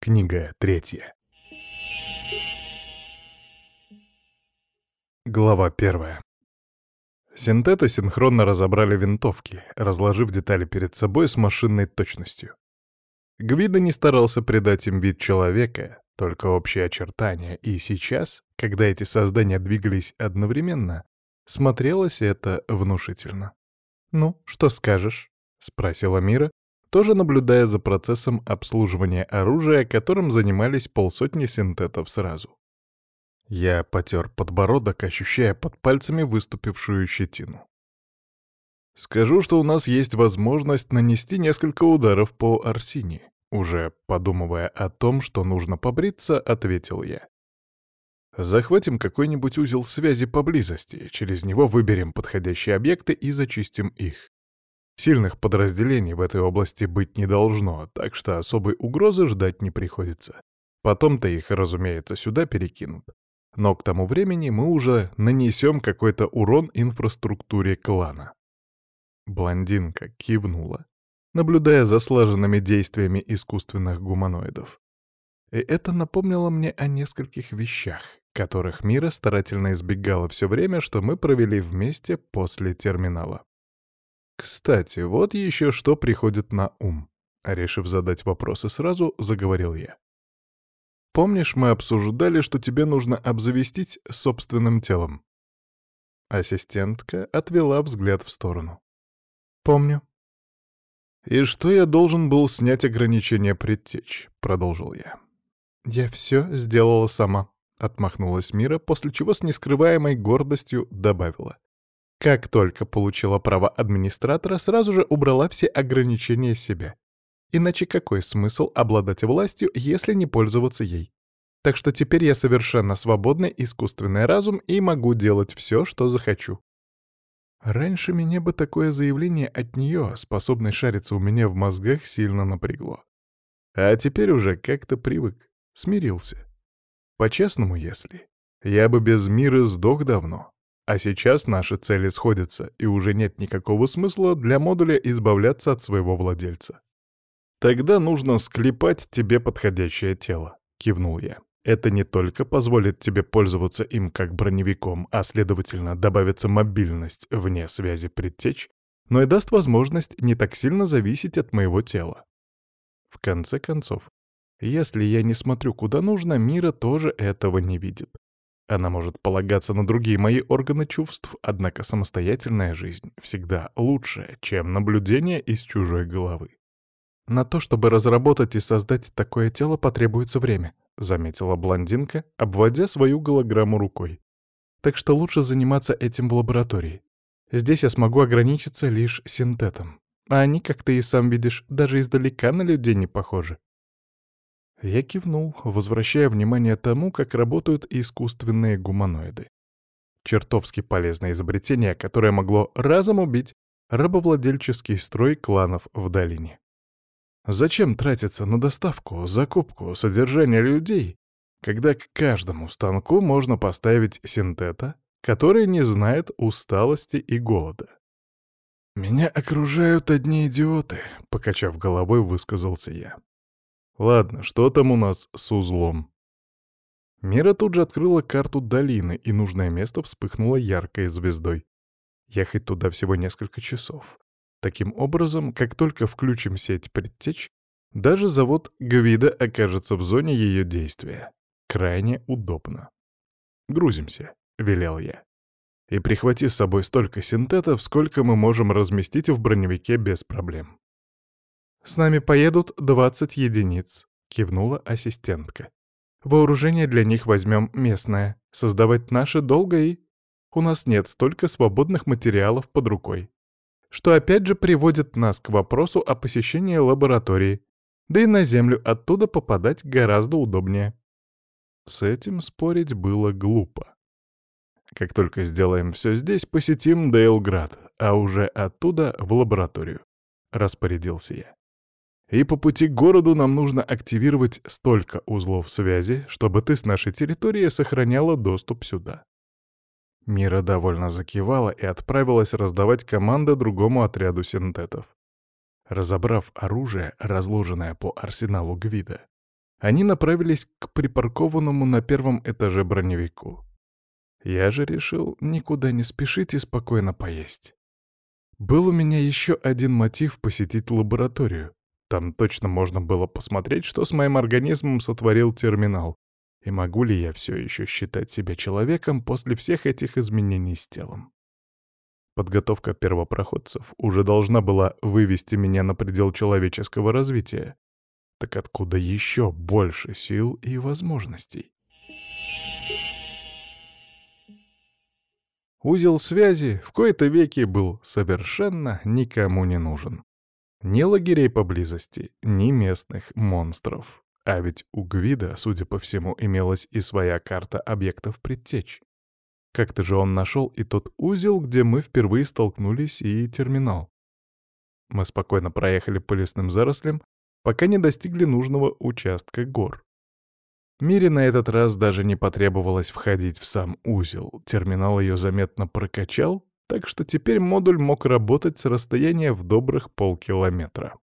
Книга 3. Глава 1. Синтеты синхронно разобрали винтовки, разложив детали перед собой с машинной точностью. Гвидо не старался придать им вид человека, только общие очертания, и сейчас, когда эти создания двигались одновременно, смотрелось это внушительно. «Ну, что скажешь?» — спросила Мира, тоже наблюдая за процессом обслуживания оружия, которым занимались полсотни синтетов сразу. Я потер подбородок, ощущая под пальцами выступившую щетину. «Скажу, что у нас есть возможность нанести несколько ударов по Арсине», уже подумывая о том, что нужно побриться, ответил я. «Захватим какой-нибудь узел связи поблизости, через него выберем подходящие объекты и зачистим их. Сильных подразделений в этой области быть не должно, так что особой угрозы ждать не приходится. Потом-то их, разумеется, сюда перекинут. Но к тому времени мы уже нанесем какой-то урон инфраструктуре клана». Блондинка кивнула, наблюдая за слаженными действиями искусственных гуманоидов. И это напомнило мне о нескольких вещах, которых Мира старательно избегала все время, что мы провели вместе после терминала. Кстати, вот еще что приходит на ум. Решив задать вопросы сразу, заговорил я. Помнишь, мы обсуждали, что тебе нужно обзавестись собственным телом? Ассистентка отвела взгляд в сторону. Помню. И что я должен был снять ограничение предтеч, продолжил я. Я все сделала сама, отмахнулась Мира, после чего с нескрываемой гордостью добавила. Как только получила право администратора, сразу же убрала все ограничения себя. Иначе какой смысл обладать властью, если не пользоваться ей? Так что теперь я совершенно свободный искусственный разум и могу делать все, что захочу. Раньше меня бы такое заявление от нее, способное шариться у меня в мозгах, сильно напрягло. А теперь уже как-то привык, смирился. По-честному, если. Я бы без Мира сдох давно. А сейчас наши цели сходятся, и уже нет никакого смысла для модуля избавляться от своего владельца. «Тогда нужно склепать тебе подходящее тело», — кивнул я. «Это не только позволит тебе пользоваться им как броневиком, а, следовательно, добавится мобильность вне связи предтеч, но и даст возможность не так сильно зависеть от моего тела. В конце концов, если я не смотрю куда нужно, Мира тоже этого не видит. Она может полагаться на другие мои органы чувств, однако самостоятельная жизнь всегда лучше, чем наблюдение из чужой головы. «На то, чтобы разработать и создать такое тело, потребуется время», — заметила блондинка, обводя свою голограмму рукой. «Так что лучше заниматься этим в лаборатории. Здесь я смогу ограничиться лишь синтетом. А они, как ты и сам видишь, даже издалека на людей не похожи». Я кивнул, возвращая внимание тому, как работают искусственные гуманоиды. Чертовски полезное изобретение, которое могло разом убить рабовладельческий строй кланов в долине. Зачем тратиться на доставку, закупку, содержание людей, когда к каждому станку можно поставить синтета, который не знает усталости и голода? «Меня окружают одни идиоты», — покачав головой, высказался я. «Ладно, что там у нас с узлом?» Мира тут же открыла карту долины, и нужное место вспыхнуло яркой звездой. Ехать туда всего несколько часов. Таким образом, как только включим сеть предтеч, даже завод Гвида окажется в зоне ее действия. Крайне удобно. «Грузимся», — велел я. «И прихвати с собой столько синтетов, сколько мы можем разместить в броневике без проблем». «С нами поедут 20 единиц», — кивнула ассистентка. «Вооружение для них возьмем местное. Создавать наши долго и... У нас нет столько свободных материалов под рукой. Что опять же приводит нас к вопросу о посещении лаборатории. Да и на Землю оттуда попадать гораздо удобнее». С этим спорить было глупо. Как только сделаем все здесь, посетим Дейлград, а уже оттуда в лабораторию, — распорядился я. И по пути к городу нам нужно активировать столько узлов связи, чтобы ты с нашей территории сохраняла доступ сюда. Мира довольно закивала и отправилась раздавать команды другому отряду синтетов. Разобрав оружие, разложенное по арсеналу Гвида, Они направились к припаркованному на первом этаже броневику. Я же решил никуда не спешить и спокойно поесть. Был у меня еще один мотив посетить лабораторию. Там точно можно было посмотреть, что с моим организмом сотворил терминал, и могу ли я все еще считать себя человеком после всех этих изменений с телом. Подготовка первопроходцев уже должна была вывести меня на предел человеческого развития. Так откуда еще больше сил и возможностей? Узел связи в кои-то веки был совершенно никому не нужен. Ни лагерей поблизости, ни местных монстров. А ведь у Гвида, судя по всему, имелась и своя карта объектов предтеч. Как-то же он нашел и тот узел, где мы впервые столкнулись, и терминал. Мы спокойно проехали по лесным зарослям, пока не достигли нужного участка гор. Мире на этот раз даже не потребовалось входить в сам узел. Терминал ее заметно прокачал, так что теперь модуль мог работать с расстояния в добрых полкилометра.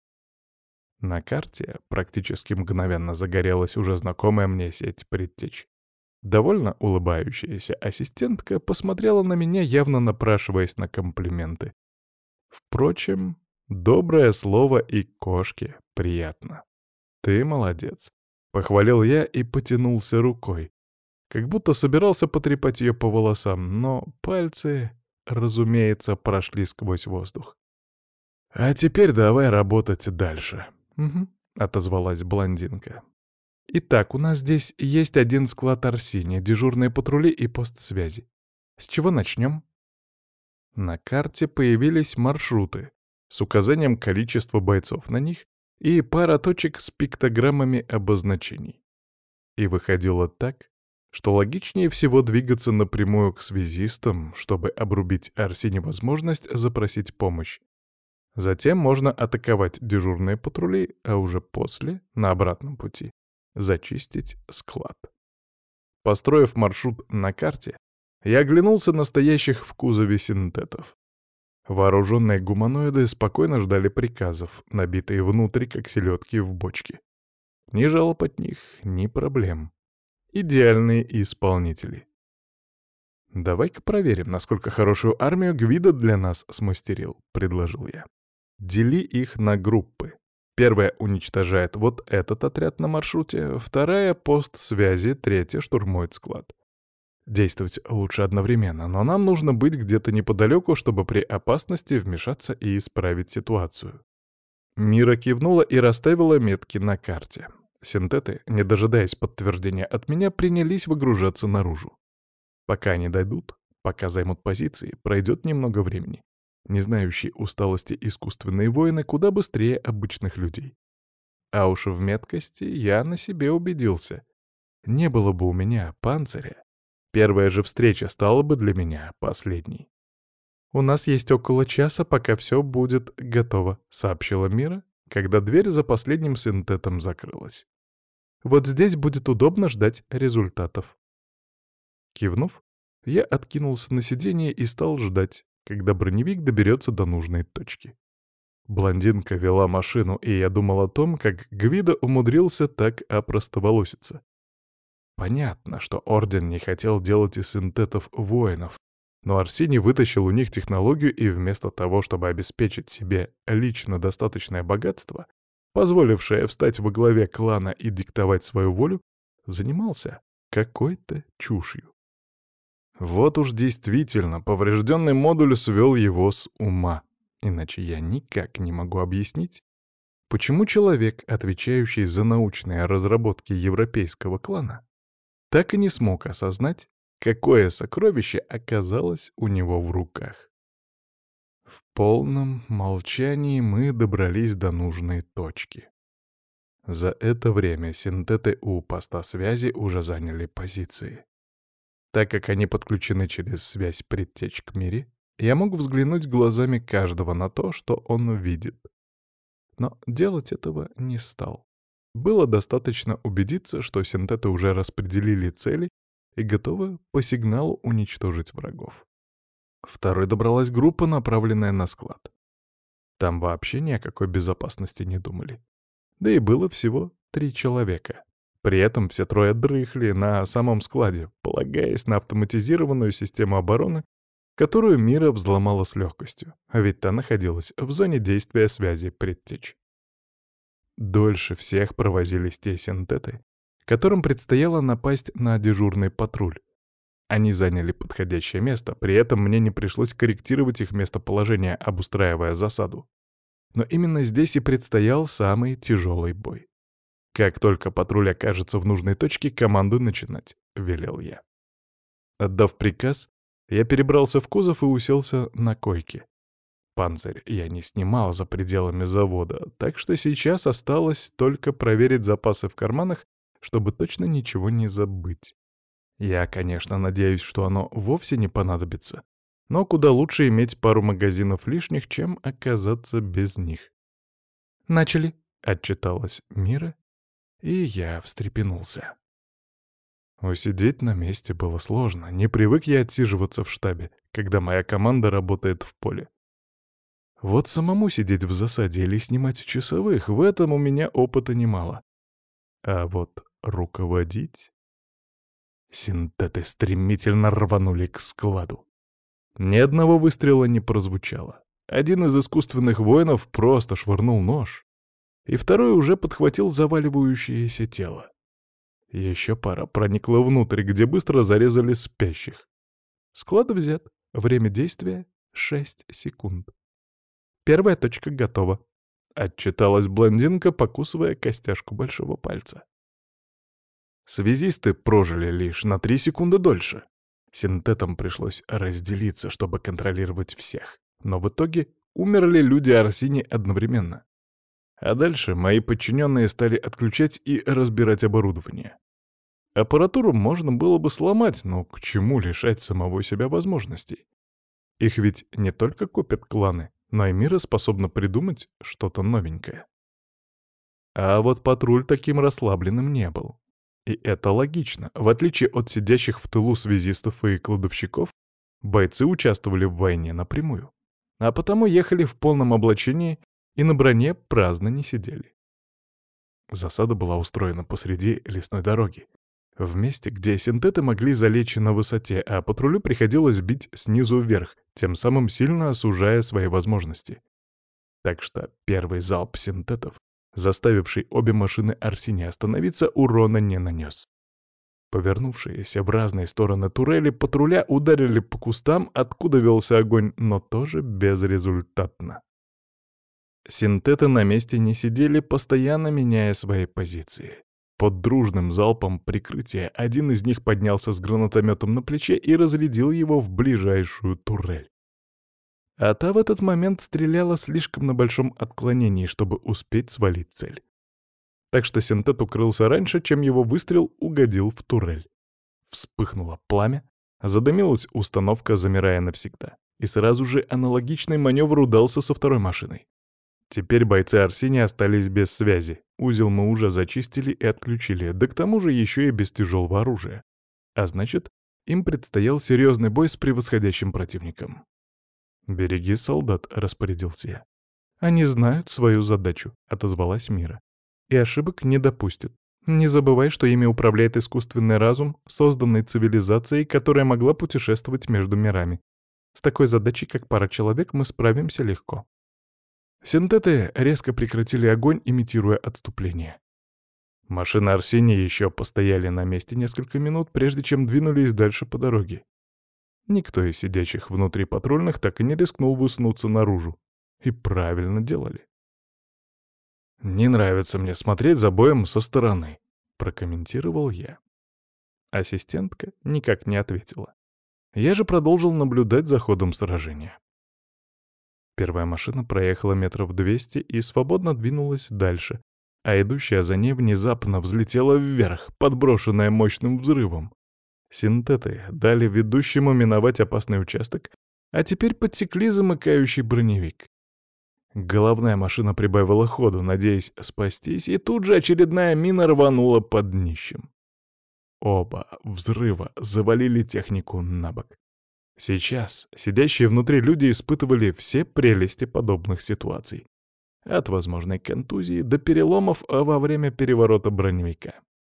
На карте практически мгновенно загорелась уже знакомая мне сеть предтеч. Довольно улыбающаяся ассистентка посмотрела на меня, явно напрашиваясь на комплименты. Впрочем, доброе слово и кошке приятно. «Ты молодец», — похвалил я и потянулся рукой, как будто собирался потрепать ее по волосам, но пальцы, разумеется, прошли сквозь воздух. «А теперь давай работать дальше», — отозвалась блондинка. «Итак, у нас здесь есть один склад Арсения, дежурные патрули и пост связи. С чего начнем?» На карте появились маршруты с указанием количества бойцов на них и пара точек с пиктограммами обозначений. И выходило так, что логичнее всего двигаться напрямую к связистам, чтобы обрубить Арсене возможность запросить помощь. Затем можно атаковать дежурные патрули, а уже после, на обратном пути, зачистить склад. Построив маршрут на карте, я оглянулся на стоящих в кузове синтетов. Вооруженные гуманоиды спокойно ждали приказов, набитые внутрь, как селедки в бочке. Ни жалоб от них, ни проблем. Идеальные исполнители. «Давай-ка проверим, насколько хорошую армию Гвида для нас смастерил», — предложил я. «Дели их на группы. Первая уничтожает вот этот отряд на маршруте, вторая — пост связи, третья — штурмует склад. Действовать лучше одновременно, но нам нужно быть где-то неподалеку, чтобы при опасности вмешаться и исправить ситуацию». Мира кивнула и расставила метки на карте. Синтеты, не дожидаясь подтверждения от меня, принялись выгружаться наружу. Пока они дойдут, пока займут позиции, пройдет немного времени. Не знающие усталости искусственные воины куда быстрее обычных людей. А уж в меткости я на себе убедился. Не было бы у меня панциря, первая же встреча стала бы для меня последней. «У нас есть около часа, пока все будет готово», — сообщила Мира, когда дверь за последним синтетом закрылась. «Вот здесь будет удобно ждать результатов». Кивнув, я откинулся на сиденье и стал ждать, когда броневик доберется до нужной точки. Блондинка вела машину, и я думал о том, как Гвидо умудрился так опростоволоситься. Понятно, что Орден не хотел делать из синтетов воинов, но Арсений вытащил у них технологию и вместо того, чтобы обеспечить себе лично достаточное богатство, позволившее встать во главе клана и диктовать свою волю, занимался какой-то чушью. Вот уж действительно, поврежденный модуль свел его с ума. Иначе я никак не могу объяснить, почему человек, отвечающий за научные разработки европейского клана, так и не смог осознать, какое сокровище оказалось у него в руках. В полном молчании мы добрались до нужной точки. За это время синтеты у поста связи уже заняли позиции. Так как они подключены через связь предтеч к Мире, я мог взглянуть глазами каждого на то, что он видит. Но делать этого не стал. Было достаточно убедиться, что синтеты уже распределили цели и готовы по сигналу уничтожить врагов. Второй добралась группа, направленная на склад. Там вообще ни о какой безопасности не думали. Да и было всего 3 человека. При этом все трое дрыхли на самом складе, полагаясь на автоматизированную систему обороны, которую Мира взломала с легкостью, а ведь та находилась в зоне действия связи предтеч. Дольше всех провозились те синтеты, которым предстояло напасть на дежурный патруль. Они заняли подходящее место, при этом мне не пришлось корректировать их местоположение, обустраивая засаду. Но именно здесь и предстоял самый тяжелый бой. «Как только патруль окажется в нужной точке, команду начинать», — велел я. Отдав приказ, я перебрался в кузов и уселся на койке. Панцирь я не снимал за пределами завода, так что сейчас осталось только проверить запасы в карманах, чтобы точно ничего не забыть. Я, конечно, надеюсь, что оно вовсе не понадобится, но куда лучше иметь пару магазинов лишних, чем оказаться без них. «Начали», — отчиталась Мира, и я встрепенулся. Усидеть на месте было сложно, не привык я отсиживаться в штабе, когда моя команда работает в поле. Вот самому сидеть в засаде или снимать часовых, в этом у меня опыта немало. А вот руководить... Синтеты стремительно рванули к складу. Ни одного выстрела не прозвучало. Один из искусственных воинов просто швырнул нож, и второй уже подхватил заваливающееся тело. Еще пара проникла внутрь, где быстро зарезали спящих. Склад взят. Время действия — 6 секунд. Первая точка готова. Отчиталась блондинка, покусывая костяшку большого пальца. Связисты прожили лишь на 3 секунды дольше. Синтетам пришлось разделиться, чтобы контролировать всех. Но в итоге умерли люди Арсини одновременно. А дальше мои подчиненные стали отключать и разбирать оборудование. Аппаратуру можно было бы сломать, но к чему лишать самого себя возможностей? Их ведь не только копят кланы, но и Мира способна придумать что-то новенькое. А вот патруль таким расслабленным не был. И это логично. В отличие от сидящих в тылу связистов и кладовщиков, бойцы участвовали в войне напрямую. А потому ехали в полном облачении и на броне праздно не сидели. Засада была устроена посреди лесной дороги, в месте, где синтеты могли залечь на высоте, а патрулю приходилось бить снизу вверх, тем самым сильно сужая свои возможности. Так что первый залп синтетов, заставивший обе машины Арсения остановиться, урона не нанес. Повернувшиеся в разные стороны турели патруля ударили по кустам, откуда велся огонь, но тоже безрезультатно. Синтеты на месте не сидели, постоянно меняя свои позиции. Под дружным залпом прикрытия один из них поднялся с гранатометом на плече и разрядил его в ближайшую турель. А та в этот момент стреляла слишком на большом отклонении, чтобы успеть свалить цель. Так что синтет укрылся раньше, чем его выстрел угодил в турель. Вспыхнуло пламя, задымилась установка, замирая навсегда. И сразу же аналогичный маневр удался со второй машиной. Теперь бойцы Арсения остались без связи. Узел мы уже зачистили и отключили, да к тому же еще и без тяжелого оружия. А значит, им предстоял серьезный бой с превосходящим противником. «Береги солдат», — распорядился я. «Они знают свою задачу», — отозвалась Мира. «И ошибок не допустят. Не забывай, что ими управляет искусственный разум, созданный цивилизацией, которая могла путешествовать между мирами. С такой задачей, как пара человек, мы справимся легко». Синтеты резко прекратили огонь, имитируя отступление. Машины Арсения еще постояли на месте несколько минут, прежде чем двинулись дальше по дороге. Никто из сидящих внутри патрульных так и не рискнул высунуться наружу. И правильно делали. «Не нравится мне смотреть за боем со стороны», — прокомментировал я. Ассистентка никак не ответила. Я же продолжил наблюдать за ходом сражения. Первая машина проехала метров 200 и свободно двинулась дальше, а идущая за ней внезапно взлетела вверх, подброшенная мощным взрывом. Синтеты дали ведущему миновать опасный участок, а теперь подсекли замыкающий броневик. Головная машина прибавила ходу, надеясь спастись, и тут же очередная мина рванула под днищем. Оба взрыва завалили технику на бок. Сейчас сидящие внутри люди испытывали все прелести подобных ситуаций. От возможной контузии до переломов во время переворота броневика.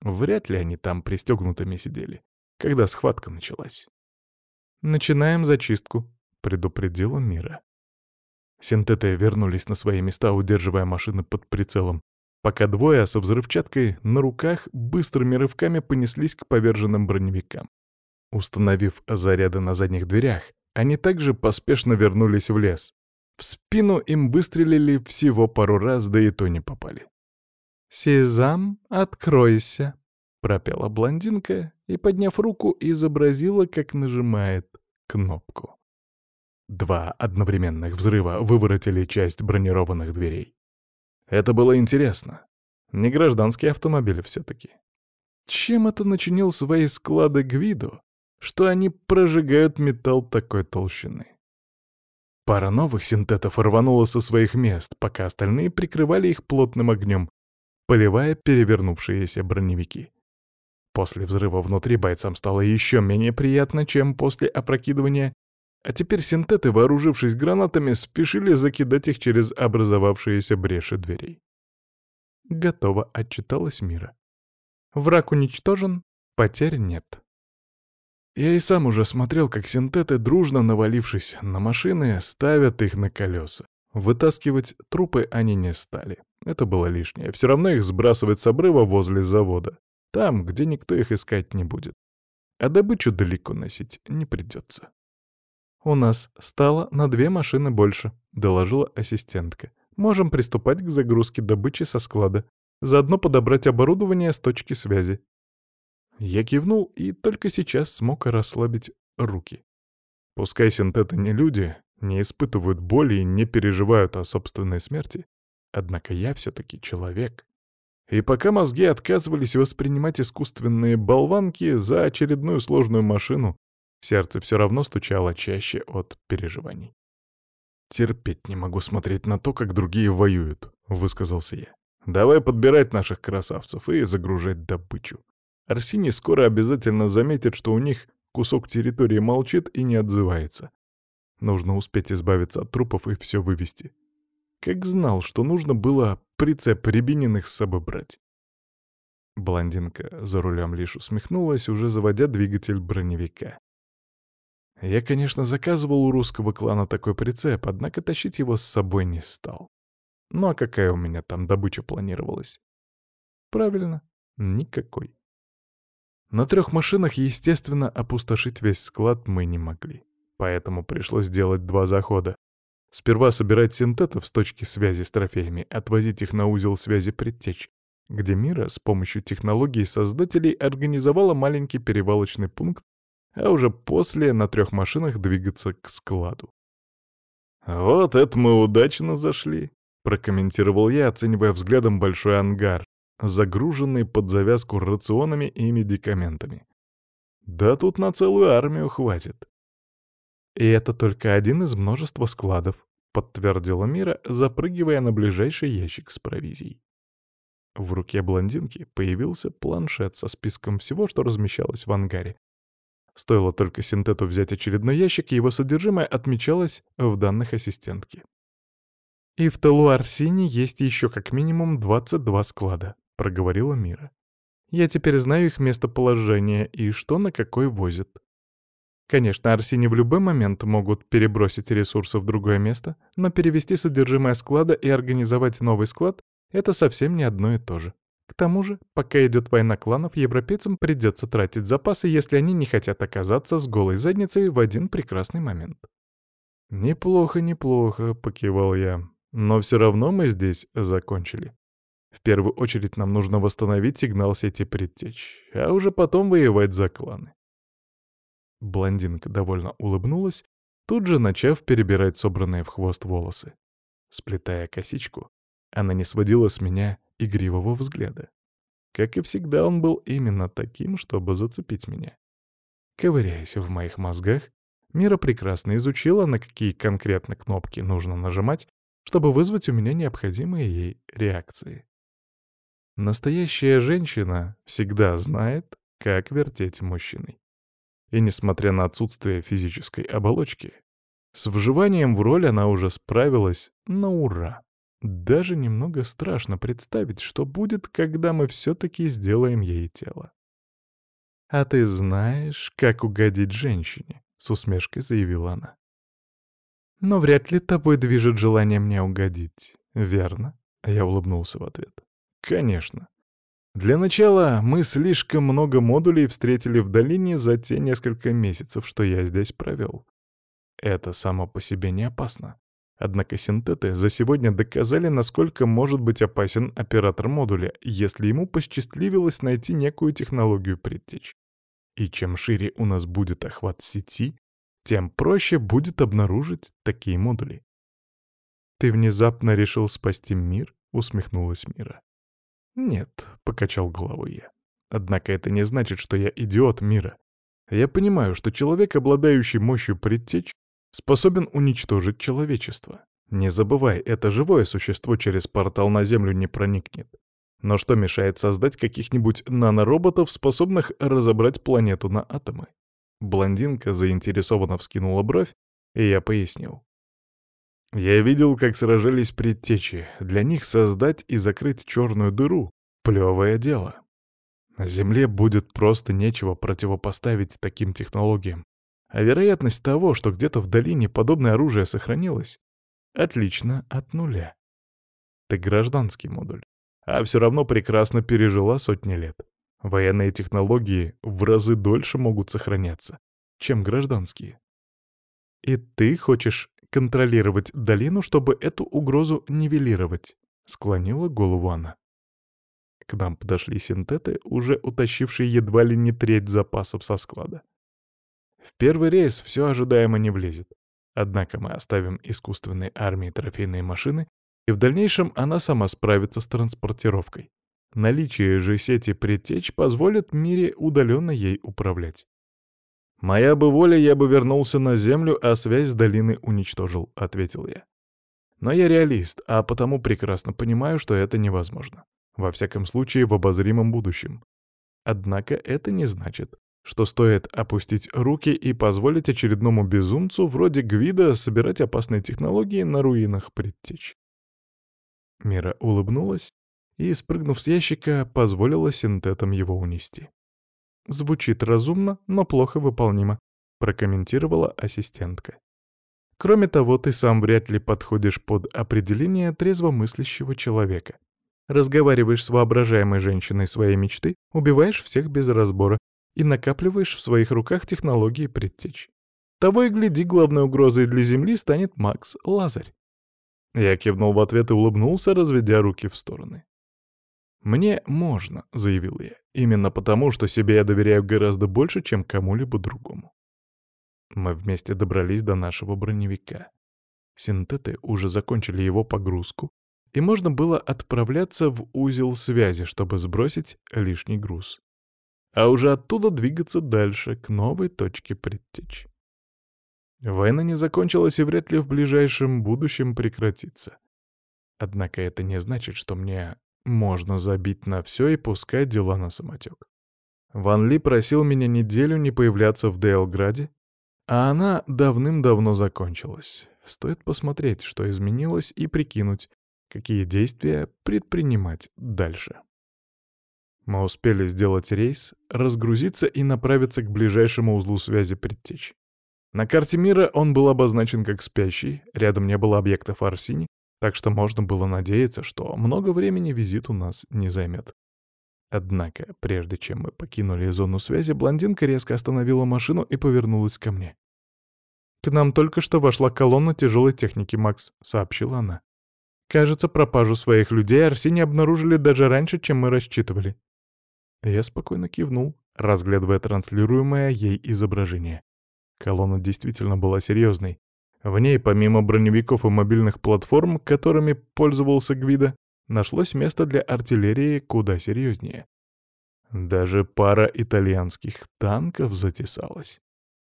Вряд ли они там пристегнутыми сидели, когда схватка началась. «Начинаем зачистку», — предупредила Мира. Синтеты вернулись на свои места, удерживая машины под прицелом, пока двое со взрывчаткой на руках быстрыми рывками понеслись к поверженным броневикам. Установив заряды на задних дверях, они также поспешно вернулись в лес. В спину им выстрелили всего пару раз, да и то не попали. «Сезам, откройся!» — пропела блондинка и, подняв руку, изобразила, как нажимает кнопку. Два одновременных взрыва выворотили часть бронированных дверей. Это было интересно. Не гражданский автомобиль все-таки. Чем это начинил свои склады Гвидо, что они прожигают металл такой толщины? Пара новых синтетов рванула со своих мест, пока остальные прикрывали их плотным огнем, поливая перевернувшиеся броневики. После взрыва внутри бойцам стало еще менее приятно, чем после опрокидывания, а теперь синтеты, вооружившись гранатами, спешили закидать их через образовавшиеся бреши дверей. «Готово», — отчиталась Мира. «Враг уничтожен, потерь нет». Я и сам уже смотрел, как синтеты, дружно навалившись на машины, ставят их на колеса. Вытаскивать трупы они не стали. Это было лишнее. Все равно их сбрасывать с обрыва возле завода. Там, где никто их искать не будет. А добычу далеко носить не придется. «У нас стало на 2 машины больше», — доложила ассистентка. «Можем приступать к загрузке добычи со склада. Заодно подобрать оборудование с точки связи». Я кивнул и только сейчас смог расслабить руки. Пускай синтеты не люди, не испытывают боли и не переживают о собственной смерти, однако я все-таки человек. И пока мозги отказывались воспринимать искусственные болванки за очередную сложную машину, сердце все равно стучало чаще от переживаний. «Терпеть не могу смотреть на то, как другие воюют», — высказался я. «Давай подбирать наших красавцев и загружать добычу. Арсений скоро обязательно заметит, что у них кусок территории молчит и не отзывается. Нужно успеть избавиться от трупов и все вывести. Как знал, что нужно было прицеп Рябининых с собой брать». Блондинка за рулем лишь усмехнулась, уже заводя двигатель броневика. Я, конечно, заказывал у русского клана такой прицеп, однако тащить его с собой не стал. Ну а какая у меня там добыча планировалась? Правильно, никакой. На 3 машинах, естественно, опустошить весь склад мы не могли. Поэтому пришлось делать 2 захода. Сперва собирать синтетов с точки связи с трофеями, отвозить их на узел связи предтеч, где Мира с помощью технологий создателей организовала маленький перевалочный пункт, а уже после на 3 машинах двигаться к складу. «Вот это мы удачно зашли», — прокомментировал я, оценивая взглядом большой ангар, загруженный под завязку рационами и медикаментами. «Да тут на целую армию хватит». «И это только один из множества складов», — подтвердила Мира, запрыгивая на ближайший ящик с провизией. В руке блондинки появился планшет со списком всего, что размещалось в ангаре. Стоило только синтету взять очередной ящик, и его содержимое отмечалось в данных ассистентки. «И в тылу Арсини есть еще как минимум 22 склада», — проговорила Мира. «Я теперь знаю их местоположение и что на какой возят. Конечно, Арсини в любой момент могут перебросить ресурсы в другое место, но перевести содержимое склада и организовать новый склад — это совсем не одно и то же. К тому же, пока идет война кланов, европейцам придется тратить запасы, если они не хотят оказаться с голой задницей в один прекрасный момент». «Неплохо, неплохо», — покивал я. «Но все равно мы здесь закончили. В первую очередь нам нужно восстановить сигнал сети предтеч, а уже потом воевать за кланы». Блондинка довольно улыбнулась, тут же начав перебирать собранные в хвост волосы. Сплетая косичку, она не сводила с меня игривого взгляда. Как и всегда, он был именно таким, чтобы зацепить меня. Ковыряясь в моих мозгах, Мира прекрасно изучила, на какие конкретно кнопки нужно нажимать, чтобы вызвать у меня необходимые ей реакции. Настоящая женщина всегда знает, как вертеть мужчиной. И несмотря на отсутствие физической оболочки, с вживанием в роль она уже справилась на ура. Даже немного страшно представить, что будет, когда мы все-таки сделаем ей тело. «А ты знаешь, как угодить женщине?» — с усмешкой заявила она. «Но вряд ли тобой движет желание мне угодить, верно?» А я улыбнулся в ответ. «Конечно. Для начала мы слишком много модулей встретили в долине за те несколько месяцев, что я здесь провел. Это само по себе не опасно. Однако синтеты за сегодня доказали, насколько может быть опасен оператор модуля, если ему посчастливилось найти некую технологию предтеч. И чем шире у нас будет охват сети, тем проще будет обнаружить такие модули. «Ты внезапно решил спасти мир?» — усмехнулась Мира. «Нет», — покачал головой я. «Однако это не значит, что я идиот мира. Я понимаю, что человек, обладающий мощью предтеч, способен уничтожить человечество. Не забывай, это живое существо через портал на Землю не проникнет. Но что мешает создать каких-нибудь нанороботов, способных разобрать планету на атомы?» Блондинка заинтересованно вскинула бровь, и я пояснил. «Я видел, как сражались предтечи. Для них создать и закрыть черную дыру — плевое дело. На Земле будет просто нечего противопоставить таким технологиям. А вероятность того, что где-то в долине подобное оружие сохранилось, отлично от нуля. Ты гражданский модуль, а все равно прекрасно пережила сотни лет. Военные технологии в разы дольше могут сохраняться, чем гражданские. И ты хочешь контролировать долину, чтобы эту угрозу нивелировать?» — склонила голову она. К нам подошли синтеты, уже утащившие едва ли не треть запасов со склада. В первый рейс все ожидаемо не влезет. Однако мы оставим искусственной армии трофейные машины, и в дальнейшем она сама справится с транспортировкой. Наличие же сети предтеч позволит Мире удаленно ей управлять. «Моя бы воля, я бы вернулся на Землю, а связь с долиной уничтожил», — ответил я. «Но я реалист, а потому прекрасно понимаю, что это невозможно. Во всяком случае, в обозримом будущем. Однако это не значит, что стоит опустить руки и позволить очередному безумцу вроде Гвида собирать опасные технологии на руинах предтеч». Мира улыбнулась и, спрыгнув с ящика, позволила синтетам его унести. «Звучит разумно, но плохо выполнимо», — прокомментировала ассистентка. «Кроме того, ты сам вряд ли подходишь под определение трезвомыслящего человека. Разговариваешь с воображаемой женщиной своей мечты, убиваешь всех без разбора и накапливаешь в своих руках технологии предтеч. Того и гляди, главной угрозой для Земли станет Макс Лазарь». Я кивнул в ответ и улыбнулся, разведя руки в стороны. «Мне можно», — заявил я, — «именно потому, что себе я доверяю гораздо больше, чем кому-либо другому». Мы вместе добрались до нашего броневика. Синтеты уже закончили его погрузку, и можно было отправляться в узел связи, чтобы сбросить лишний груз. А уже оттуда двигаться дальше, к новой точке предтеч. Война не закончилась и вряд ли в ближайшем будущем прекратится. Однако это не значит, что мне можно забить на все и пускать дела на самотек. Ван Ли просил меня неделю не появляться в Дейлграде, а она давным-давно закончилась. Стоит посмотреть, что изменилось, и прикинуть, какие действия предпринимать дальше. Мы успели сделать рейс, разгрузиться и направиться к ближайшему узлу связи предтеч. На карте мира он был обозначен как спящий, рядом не было объектов Арсини, так что можно было надеяться, что много времени визит у нас не займет. Однако, прежде чем мы покинули зону связи, блондинка резко остановила машину и повернулась ко мне. «К нам только что вошла колонна тяжелой техники, Макс», — сообщила она. «Кажется, пропажу своих людей Арсини обнаружили даже раньше, чем мы рассчитывали». Я спокойно кивнул, разглядывая транслируемое ей изображение. Колонна действительно была серьезной. В ней, помимо броневиков и мобильных платформ, которыми пользовался Гвида, нашлось место для артиллерии куда серьезнее. Даже пара итальянских танков затесалась.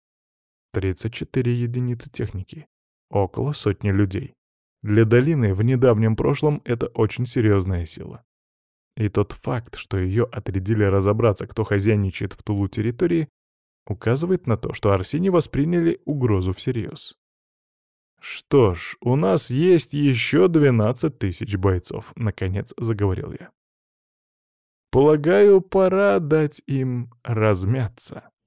34 единицы техники. Около сотни людей. Для долины в недавнем прошлом это очень серьезная сила. И тот факт, что ее отрядили разобраться, кто хозяйничает в тылу территории, указывает на то, что Арсини восприняли угрозу всерьез. «Что ж, у нас есть еще 12 тысяч бойцов», — наконец заговорил я. «Полагаю, пора дать им размяться».